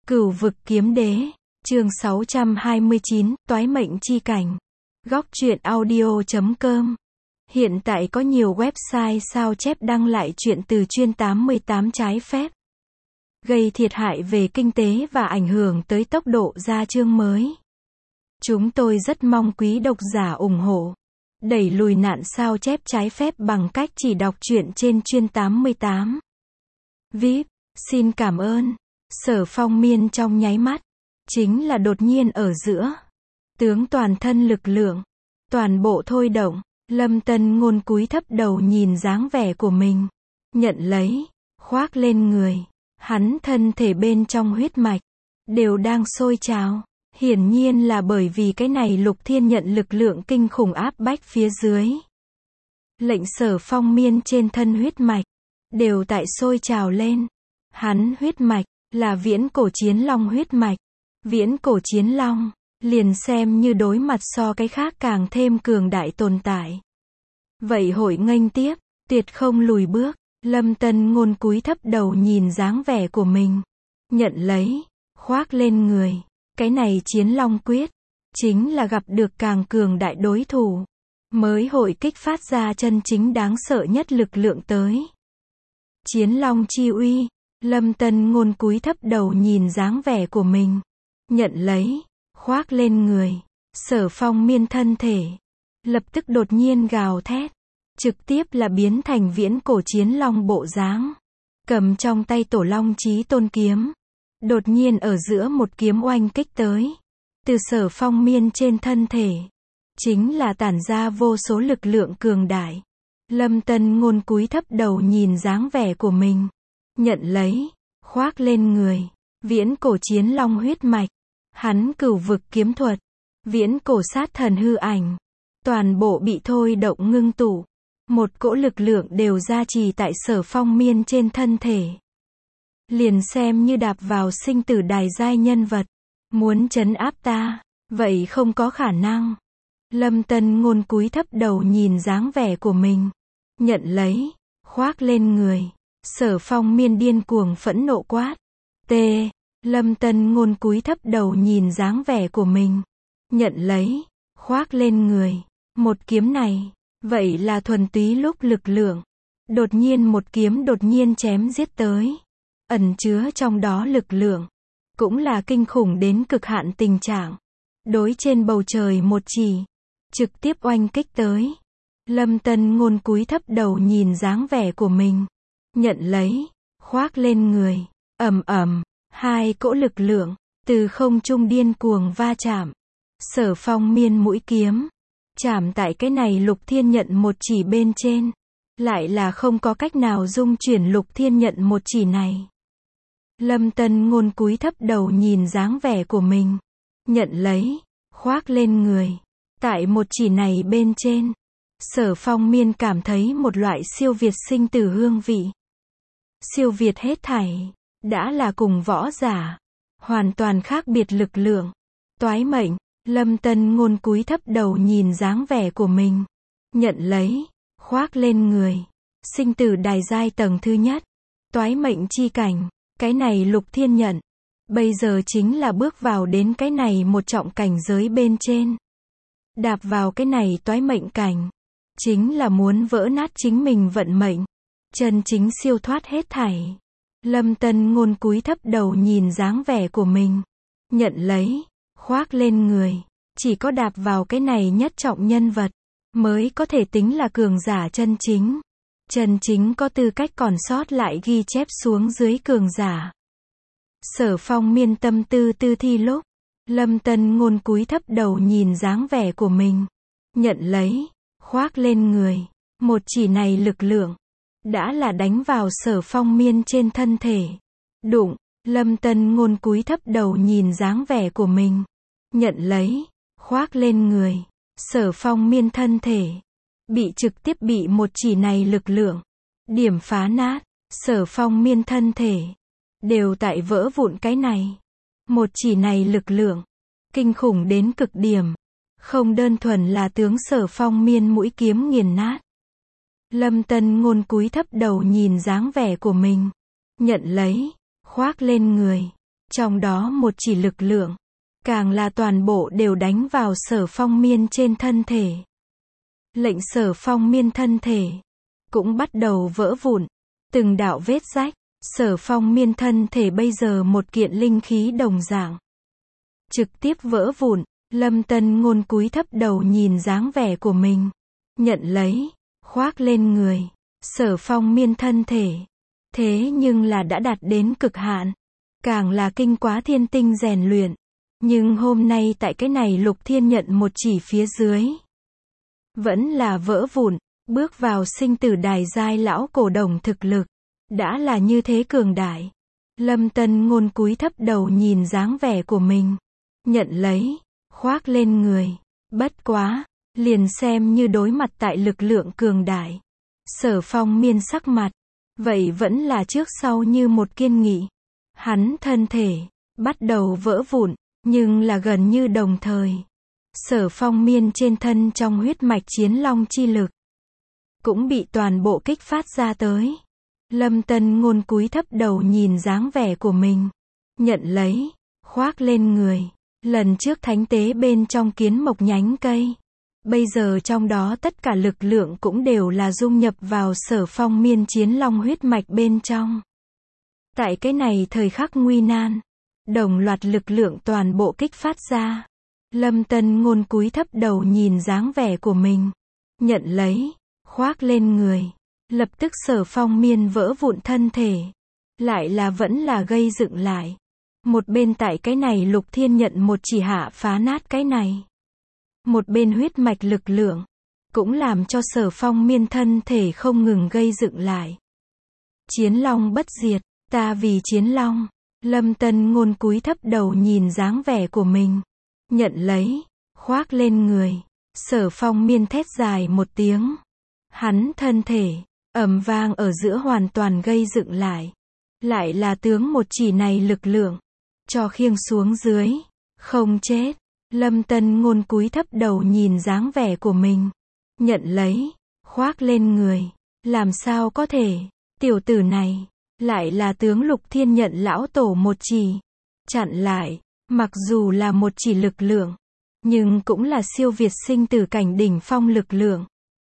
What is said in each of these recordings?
Cửu vực kiếm đế, chương 629, toái mệnh chi cảnh. Góc truyện audio.com. Hiện tại có nhiều website sao chép đăng lại chuyện từ chuyên 88 trái phép, gây thiệt hại về kinh tế và ảnh hưởng tới tốc độ ra chương mới. Chúng tôi rất mong quý độc giả ủng hộ, đẩy lùi nạn sao chép trái phép bằng cách chỉ đọc truyện trên chuyên 88. VIP, xin cảm ơn. Sở Phong Miên trong nháy mắt, chính là đột nhiên ở giữa. Tướng toàn thân lực lượng, toàn bộ thôi động, Lâm Tân Ngôn cúi thấp đầu nhìn dáng vẻ của mình. Nhận lấy, khoác lên người. Hắn thân thể bên trong huyết mạch, đều đang sôi trào. Hiển nhiên là bởi vì cái này Lục Thiên nhận lực lượng kinh khủng áp bách phía dưới. Lệnh Sở Phong Miên trên thân huyết mạch, đều tại sôi trào lên. Hắn huyết mạch, là viễn cổ chiến long huyết mạch. Viễn cổ chiến long, liền xem như đối mặt so cái khác càng thêm cường đại tồn tại. Vậy hội nghênh tiếp, tuyệt không lùi bước. Lâm Tân Ngôn cúi thấp đầu nhìn dáng vẻ của mình. Nhận lấy, khoác lên người. Cái này chiến long quyết, chính là gặp được càng cường đại đối thủ, mới hội kích phát ra chân chính đáng sợ nhất lực lượng tới. Chiến long chi uy. Lâm Tân Ngôn cúi thấp đầu nhìn dáng vẻ của mình. Nhận lấy, khoác lên người. Sở Phong Miên thân thể, lập tức đột nhiên gào thét. Trực tiếp là biến thành viễn cổ chiến long bộ dáng. Cầm trong tay Tổ Long Chí Tôn kiếm. Đột nhiên ở giữa một kiếm oanh kích tới. Từ Sở Phong Miên trên thân thể, chính là tản ra vô số lực lượng cường đại. Lâm Tân Ngôn cúi thấp đầu nhìn dáng vẻ của mình. Nhận lấy, khoác lên người. Viễn cổ chiến long huyết mạch. Hắn cửu vực kiếm thuật. Viễn cổ sát thần hư ảnh. Toàn bộ bị thôi động ngưng tụ. Một cỗ lực lượng đều gia trì tại Sở Phong Miên trên thân thể. Liền xem như đạp vào sinh tử đài giai nhân vật. Muốn trấn áp ta, vậy không có khả năng. Lâm Tân Ngôn cúi thấp đầu nhìn dáng vẻ của mình. Nhận lấy, khoác lên người. Sở Phong Miên điên cuồng phẫn nộ quát. T. Lâm Tân Ngôn cúi thấp đầu nhìn dáng vẻ của mình. Nhận lấy, khoác lên người. Một kiếm này, vậy là thuần túy lúc lực lượng. Đột nhiên một kiếm đột nhiên chém giết tới. Ẩn chứa trong đó lực lượng, cũng là kinh khủng đến cực hạn tình trạng. Đối trên bầu trời một chỉ, trực tiếp oanh kích tới. Lâm Tân Ngôn cúi thấp đầu nhìn dáng vẻ của mình. Nhận lấy, khoác lên người. Ầm ầm, hai cỗ lực lượng, từ không trung điên cuồng va chạm. Sở Phong Miên mũi kiếm, chạm tại cái này Lục Thiên nhận một chỉ bên trên. Lại là không có cách nào dung chuyển Lục Thiên nhận một chỉ này. Lâm Tân Ngôn cúi thấp đầu nhìn dáng vẻ của mình. Nhận lấy, khoác lên người. Tại một chỉ này bên trên, Sở Phong Miên cảm thấy một loại siêu việt sinh tử hương vị. Siêu việt hết thảy, đã là cùng võ giả, hoàn toàn khác biệt lực lượng. Toái mệnh, Lâm Tân Ngôn cúi thấp đầu nhìn dáng vẻ của mình. Nhận lấy, khoác lên người. Sinh tử đài giai tầng thứ nhất. Toái mệnh chi cảnh. Cái này Lục Thiên nhận, bây giờ chính là bước vào đến cái này một trọng cảnh giới bên trên. Đạp vào cái này toái mệnh cảnh, chính là muốn vỡ nát chính mình vận mệnh, chân chính siêu thoát hết thảy. Lâm Tân Ngôn cúi thấp đầu nhìn dáng vẻ của mình. Nhận lấy, khoác lên người. Chỉ có đạp vào cái này nhất trọng nhân vật, mới có thể tính là cường giả chân chính. Chân chính có tư cách còn sót lại ghi chép xuống dưới cường giả. Sở Phong Miên tâm tư tư thi lúc, Lâm Tân Ngôn cúi thấp đầu nhìn dáng vẻ của mình. Nhận lấy, khoác lên người. Một chỉ này lực lượng, đã là đánh vào Sở Phong Miên trên thân thể. Đụng, Lâm Tân Ngôn cúi thấp đầu nhìn dáng vẻ của mình. Nhận lấy, khoác lên người. Sở Phong Miên thân thể, bị trực tiếp bị một chỉ này lực lượng điểm phá nát. Sở Phong Miên thân thể, đều tại vỡ vụn cái này. Một chỉ này lực lượng, kinh khủng đến cực điểm. Không đơn thuần là tướng Sở Phong Miên mũi kiếm nghiền nát. Lâm Tân Ngôn cúi thấp đầu nhìn dáng vẻ của mình. Nhận lấy, khoác lên người. Trong đó một chỉ lực lượng, càng là toàn bộ đều đánh vào Sở Phong Miên trên thân thể. Lệnh Sở Phong Miên thân thể cũng bắt đầu vỡ vụn, từng đạo vết rách. Sở Phong Miên thân thể bây giờ một kiện linh khí đồng dạng, trực tiếp vỡ vụn. Lâm Tân Ngôn cúi thấp đầu nhìn dáng vẻ của mình, nhận lấy, khoác lên người. Sở Phong Miên thân thể, thế nhưng là đã đạt đến cực hạn, càng là kinh quá thiên tinh rèn luyện. Nhưng hôm nay tại cái này Lục Thiên Nhận một chỉ phía dưới, vẫn là vỡ vụn, bước vào sinh tử đài giai lão cổ đồng thực lực, đã là như thế cường đại. Lâm Tân Ngôn cúi thấp đầu nhìn dáng vẻ của mình, nhận lấy, khoác lên người. Bất quá, liền xem như đối mặt tại lực lượng cường đại, Sở Phong Miên sắc mặt, vậy vẫn là trước sau như một kiên nghị. Hắn thân thể, bắt đầu vỡ vụn, nhưng là gần như đồng thời. Sở Phong Miên trên thân trong huyết mạch chiến long chi lực, cũng bị toàn bộ kích phát ra tới. Lâm Tân Ngôn cúi thấp đầu nhìn dáng vẻ của mình, nhận lấy, khoác lên người. Lần trước thánh tế bên trong kiến mộc nhánh cây, bây giờ trong đó tất cả lực lượng cũng đều là dung nhập vào Sở Phong Miên chiến long huyết mạch bên trong. Tại cái này thời khắc nguy nan, đồng loạt lực lượng toàn bộ kích phát ra. Lâm Tân Ngôn cúi thấp đầu nhìn dáng vẻ của mình, nhận lấy, khoác lên người. Lập tức Sở Phong Miên vỡ vụn thân thể, lại là vẫn là gây dựng lại. Một bên tại cái này Lục Thiên Nhận một chỉ hạ phá nát cái này. Một bên huyết mạch lực lượng, cũng làm cho Sở Phong Miên thân thể không ngừng gây dựng lại. Chiến long bất diệt, ta vì chiến long. Lâm Tân Ngôn cúi thấp đầu nhìn dáng vẻ của mình, nhận lấy, khoác lên người. Sở Phong Miên thét dài một tiếng. Hắn thân thể, ầm vang ở giữa hoàn toàn gây dựng lại. Lại là tướng một chỉ này lực lượng, cho khiêng xuống dưới, không chết. Lâm Tân Ngôn cúi thấp đầu nhìn dáng vẻ của mình, nhận lấy, khoác lên người. Làm sao có thể, tiểu tử này, lại là tướng Lục Thiên Nhận lão tổ một chỉ, chặn lại. Mặc dù là một chỉ lực lượng, nhưng cũng là siêu việt sinh tử cảnh đỉnh phong lực lượng.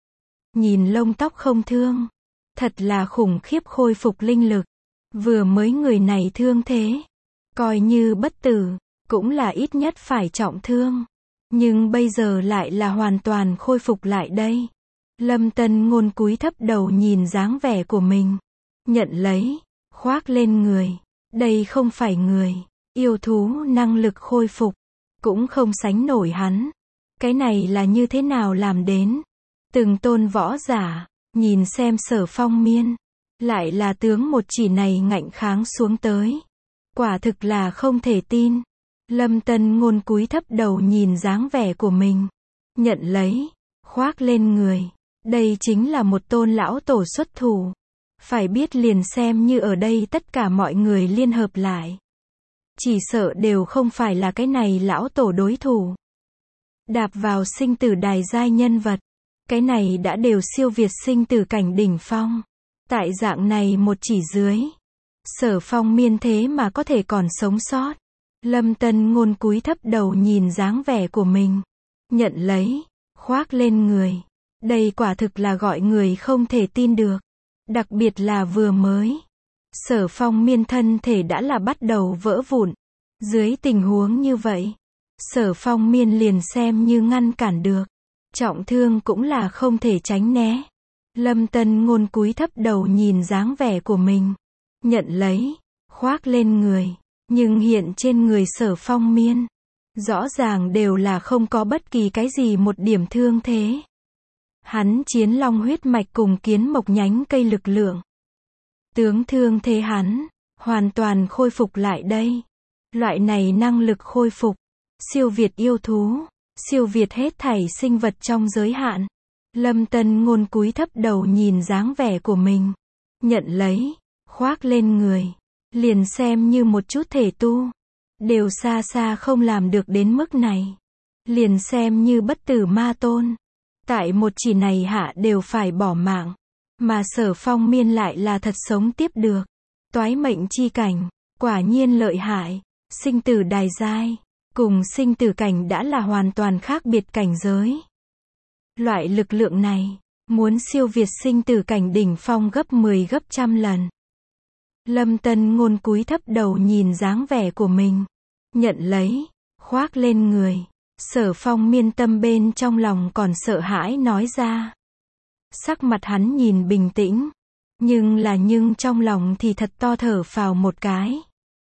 Nhìn lông tóc không thương, thật là khủng khiếp khôi phục linh lực. Vừa mới người này thương thế, coi như bất tử, cũng là ít nhất phải trọng thương. Nhưng bây giờ lại là hoàn toàn khôi phục lại đây. Lâm Tân Ngôn cúi thấp đầu nhìn dáng vẻ của mình, nhận lấy, khoác lên người. Đây không phải người, yêu thú năng lực khôi phục, cũng không sánh nổi hắn. Cái này là như thế nào làm đến? Từng tôn võ giả, nhìn xem Sở Phong Miên, lại là tướng một chỉ này ngạnh kháng xuống tới. Quả thực là không thể tin. Lâm Tân Ngôn cúi thấp đầu nhìn dáng vẻ của mình, nhận lấy, khoác lên người. Đây chính là một tôn lão tổ xuất thủ. Phải biết liền xem như ở đây tất cả mọi người liên hợp lại, chỉ sợ đều không phải là cái này lão tổ đối thủ. Đạp vào sinh tử đài giai nhân vật, cái này đã đều siêu việt sinh tử cảnh đỉnh phong. Tại dạng này một chỉ dưới, Sở Phong Miên thế mà có thể còn sống sót. Lâm Tân Ngôn cúi thấp đầu nhìn dáng vẻ của mình, nhận lấy, khoác lên người. Đây quả thực là gọi người không thể tin được. Đặc biệt là vừa mới, Sở Phong Miên thân thể đã là bắt đầu vỡ vụn. Dưới tình huống như vậy, Sở Phong Miên liền xem như ngăn cản được, trọng thương cũng là không thể tránh né. Lâm Tân Ngôn cúi thấp đầu nhìn dáng vẻ của mình, nhận lấy, khoác lên người. Nhưng hiện trên người Sở Phong Miên, rõ ràng đều là không có bất kỳ cái gì một điểm thương thế. Hắn chiến long huyết mạch cùng kiến mộc nhánh cây lực lượng, tướng thương thế hắn, hoàn toàn khôi phục lại đây. Loại này năng lực khôi phục, siêu việt yêu thú, siêu việt hết thảy sinh vật trong giới hạn. Lâm Tân Ngôn cúi thấp đầu nhìn dáng vẻ của mình, nhận lấy, khoác lên người. Liền xem như một chút thể tu, đều xa xa không làm được đến mức này. Liền xem như bất tử ma tôn, tại một chỉ này hạ đều phải bỏ mạng. Mà Sở Phong Miên lại là thật sống tiếp được. Toái mệnh chi cảnh, quả nhiên lợi hại. Sinh tử đài giai, cùng sinh tử cảnh đã là hoàn toàn khác biệt cảnh giới. Loại lực lượng này, muốn siêu việt sinh tử cảnh đỉnh phong gấp 10 gấp trăm lần. Lâm Tân Ngôn cúi thấp đầu nhìn dáng vẻ của mình. Nhận lấy, khoác lên người. Sở Phong Miên tâm bên trong lòng còn sợ hãi nói ra. Sắc mặt hắn nhìn bình tĩnh. Nhưng trong lòng thì thật to thở phào một cái.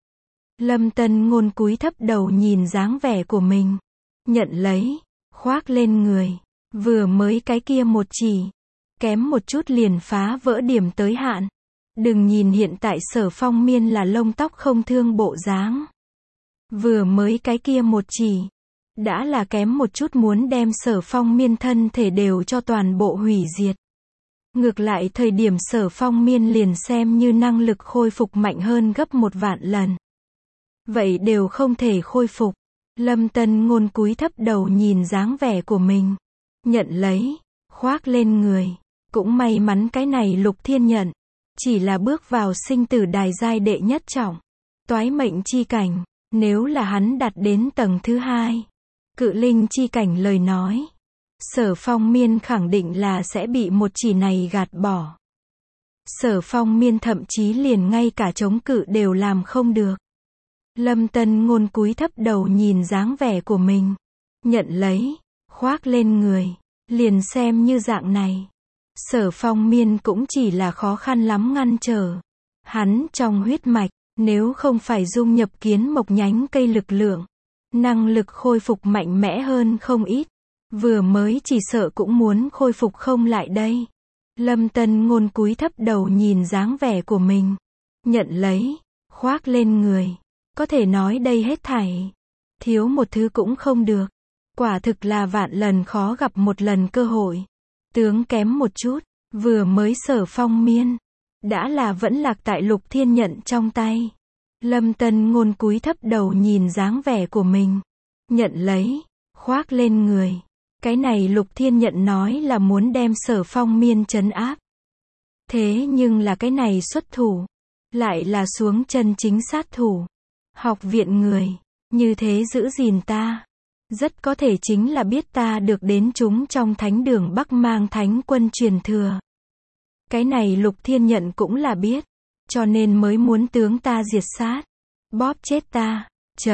Lâm Tân Ngôn cúi thấp đầu nhìn dáng vẻ của mình. Nhận lấy, khoác lên người. Vừa mới cái kia một chỉ. Kém một chút liền phá vỡ điểm tới hạn. Đừng nhìn hiện tại Sở Phong Miên là lông tóc không thương bộ dáng. Vừa mới cái kia một chỉ. Đã là kém một chút muốn đem Sở Phong Miên thân thể đều cho toàn bộ hủy diệt. Ngược lại thời điểm Sở Phong Miên liền xem như năng lực khôi phục mạnh hơn gấp 1 vạn lần. Vậy đều không thể khôi phục. Lâm Tân Ngôn cúi thấp đầu nhìn dáng vẻ của mình. Nhận lấy, khoác lên người. Cũng may mắn cái này Lục Thiên Nhận. Chỉ là bước vào sinh tử đài giai đệ nhất trọng. Toái mệnh chi cảnh. Nếu là hắn đạt đến tầng thứ 2. Cự linh chi cảnh lời nói. Sở Phong Miên khẳng định là sẽ bị một chỉ này gạt bỏ. Sở Phong Miên thậm chí liền ngay cả chống cự đều làm không được. Lâm Tân Ngôn cúi thấp đầu nhìn dáng vẻ của mình. Nhận lấy, khoác lên người. Liền xem như dạng này. Sở Phong Miên cũng chỉ là khó khăn lắm ngăn trở. Hắn trong huyết mạch, nếu không phải dung nhập kiến mộc nhánh cây lực lượng. Năng lực khôi phục mạnh mẽ hơn không ít. Vừa mới chỉ sợ cũng muốn khôi phục không lại đây. Lâm Tân Ngôn cúi thấp đầu nhìn dáng vẻ của mình. Nhận lấy, khoác lên người. Có thể nói đây hết thảy. Thiếu một thứ cũng không được. Quả thực là vạn lần khó gặp một lần cơ hội. Tướng kém một chút, vừa mới Sở Phong Miên. Đã là vẫn lạc tại Lục Thiên Nhận trong tay. Lâm Tân Ngôn cúi thấp đầu nhìn dáng vẻ của mình. Nhận lấy, khoác lên người. Cái này Lục Thiên Nhận nói là muốn đem Sở Phong Miên trấn áp. Thế nhưng là cái này xuất thủ. Lại là xuống chân chính sát thủ. Học viện người. Như thế giữ gìn ta. Rất có thể chính là biết ta được đến chúng trong thánh đường Bắc Mang Thánh Quân truyền thừa. Cái này Lục Thiên Nhận cũng là biết. Cho nên mới muốn tướng ta diệt sát. Bóp chết ta.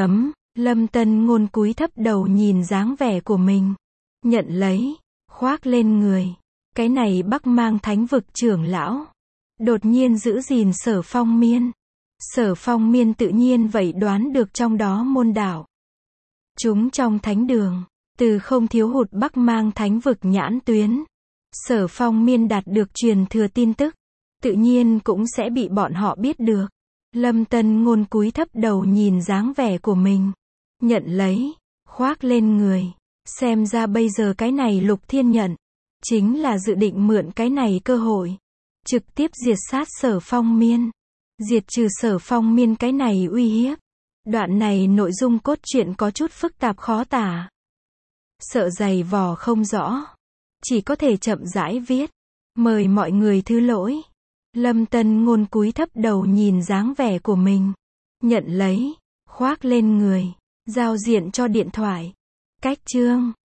Lâm Tân Ngôn cúi thấp đầu nhìn dáng vẻ của mình. Nhận lấy, khoác lên người. Cái này Bắc Mang Thánh vực trưởng lão. Đột nhiên giữ gìn Sở Phong Miên. Sở Phong Miên tự nhiên vậy đoán được trong đó môn đạo. Chúng trong thánh đường, từ không thiếu hụt Bắc Mang Thánh vực nhãn tuyến. Sở Phong Miên đạt được truyền thừa tin tức. Tự nhiên cũng sẽ bị bọn họ biết được. Lâm Tân Ngôn cúi thấp đầu nhìn dáng vẻ của mình. Nhận lấy, khoác lên người. Xem ra bây giờ cái này Lục Thiên Nhận. Chính là dự định mượn cái này cơ hội. Trực tiếp diệt sát Sở Phong Miên. Diệt trừ Sở Phong Miên cái này uy hiếp. Đoạn này nội dung cốt truyện có chút phức tạp khó tả. Sợ dày vò không rõ. Chỉ có thể chậm rãi viết. Mời mọi người thứ lỗi. Lâm Tân Ngôn cúi thấp đầu nhìn dáng vẻ của mình. Nhận lấy, khoác lên người. Giao diện cho điện thoại. Cách chương